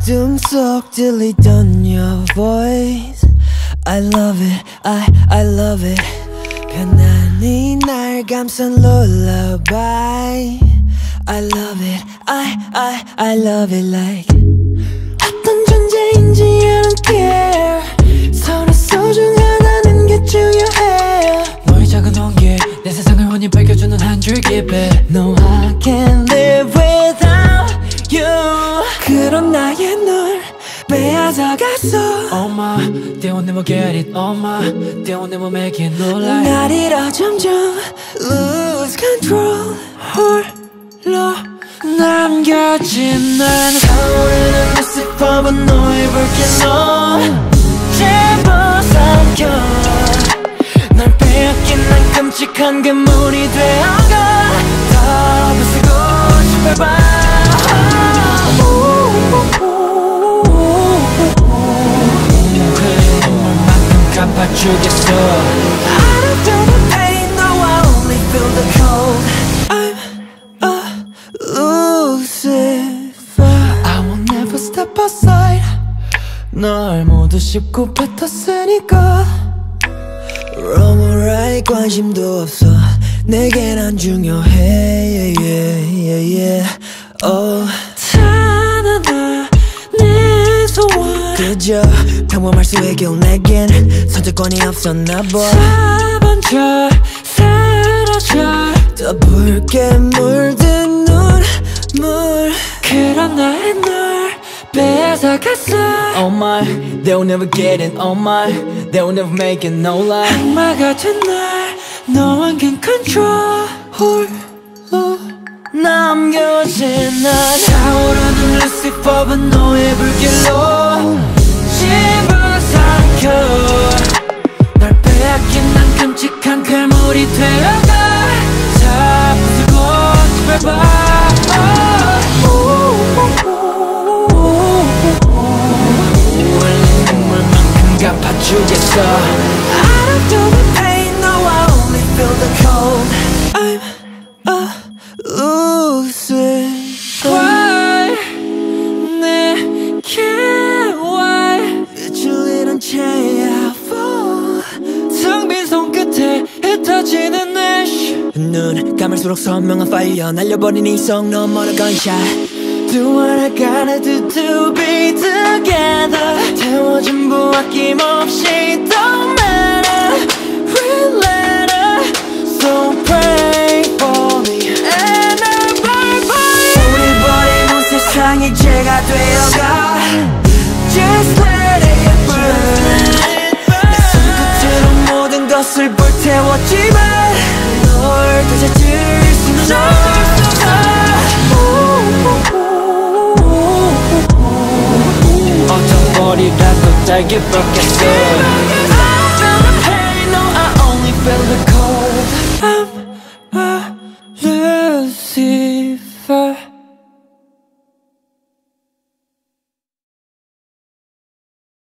어둠 속 들리던 your voice I love it, I love it 편안히 날 감싼 lullaby I love it, I love it like 어떤 존재인지 I don't care 서로 소중하다는 게 중요해 너의 작은 온기 내 세상을 환히 밝혀주는 한 줄기 빛 No I can't live without you 그런 나의 널 빼앗아갔어 Oh my, they will never get it Oh my, they will never make it no lie 날 잃어 점점 lose control 홀로 남겨진 난 타오르는 루시퍼만 너의 볼케노 제발 삼켜 날 빼앗긴 난 끔찍한 괴물이 되어가 다 부수고 싶어 봐 흘린 눈물만큼 갚아주겠어 I don't feel the pain, no I only feel the cold I'm a Lucifer I will never step aside 널 모두 씹고 뱉었으니까 Wrong or right 관심도 없어 내겐 안 중요해 yeah, yeah, yeah. Oh. 탄하나 내 소원 그저 평범할 수밖에 내겐 선택권이 없었나 봐 사번져 사라져 더 붉게 물든 눈물 그런 나의 널 빼앗아갔어 Oh my, they will never get it Oh my, they will never make it no lie 악마 같은 날 너만 can control 홀로 남겨진 난 타오르는 루시퍼만 너의 불길로 집어삼켜 널 빼앗긴 난 끔찍한 괴물이 되어가 다 부수고 싶어 봐 흘린 눈물만큼 갚아주겠어 I don't feel the pain, no I only feel the cold I'm a Lucifer Why 내게 why 비추리는 채야 fall 텅 빈 손끝에 흩어지는 내 눈 감을수록 선명한 fire 날려버린 이성 너 멀어 gunshot Do what I gotta do to be together 태워준 아낌없이 don't matter Real letter So pray for me And I'll pray for you 우리 버리는 세상이 죄가 되어가 Just let it burn 내 손끝으로 모든 것을 불태웠지만 널 더 찾을 수는 없어 어떤 머리라도 달게 벗겠어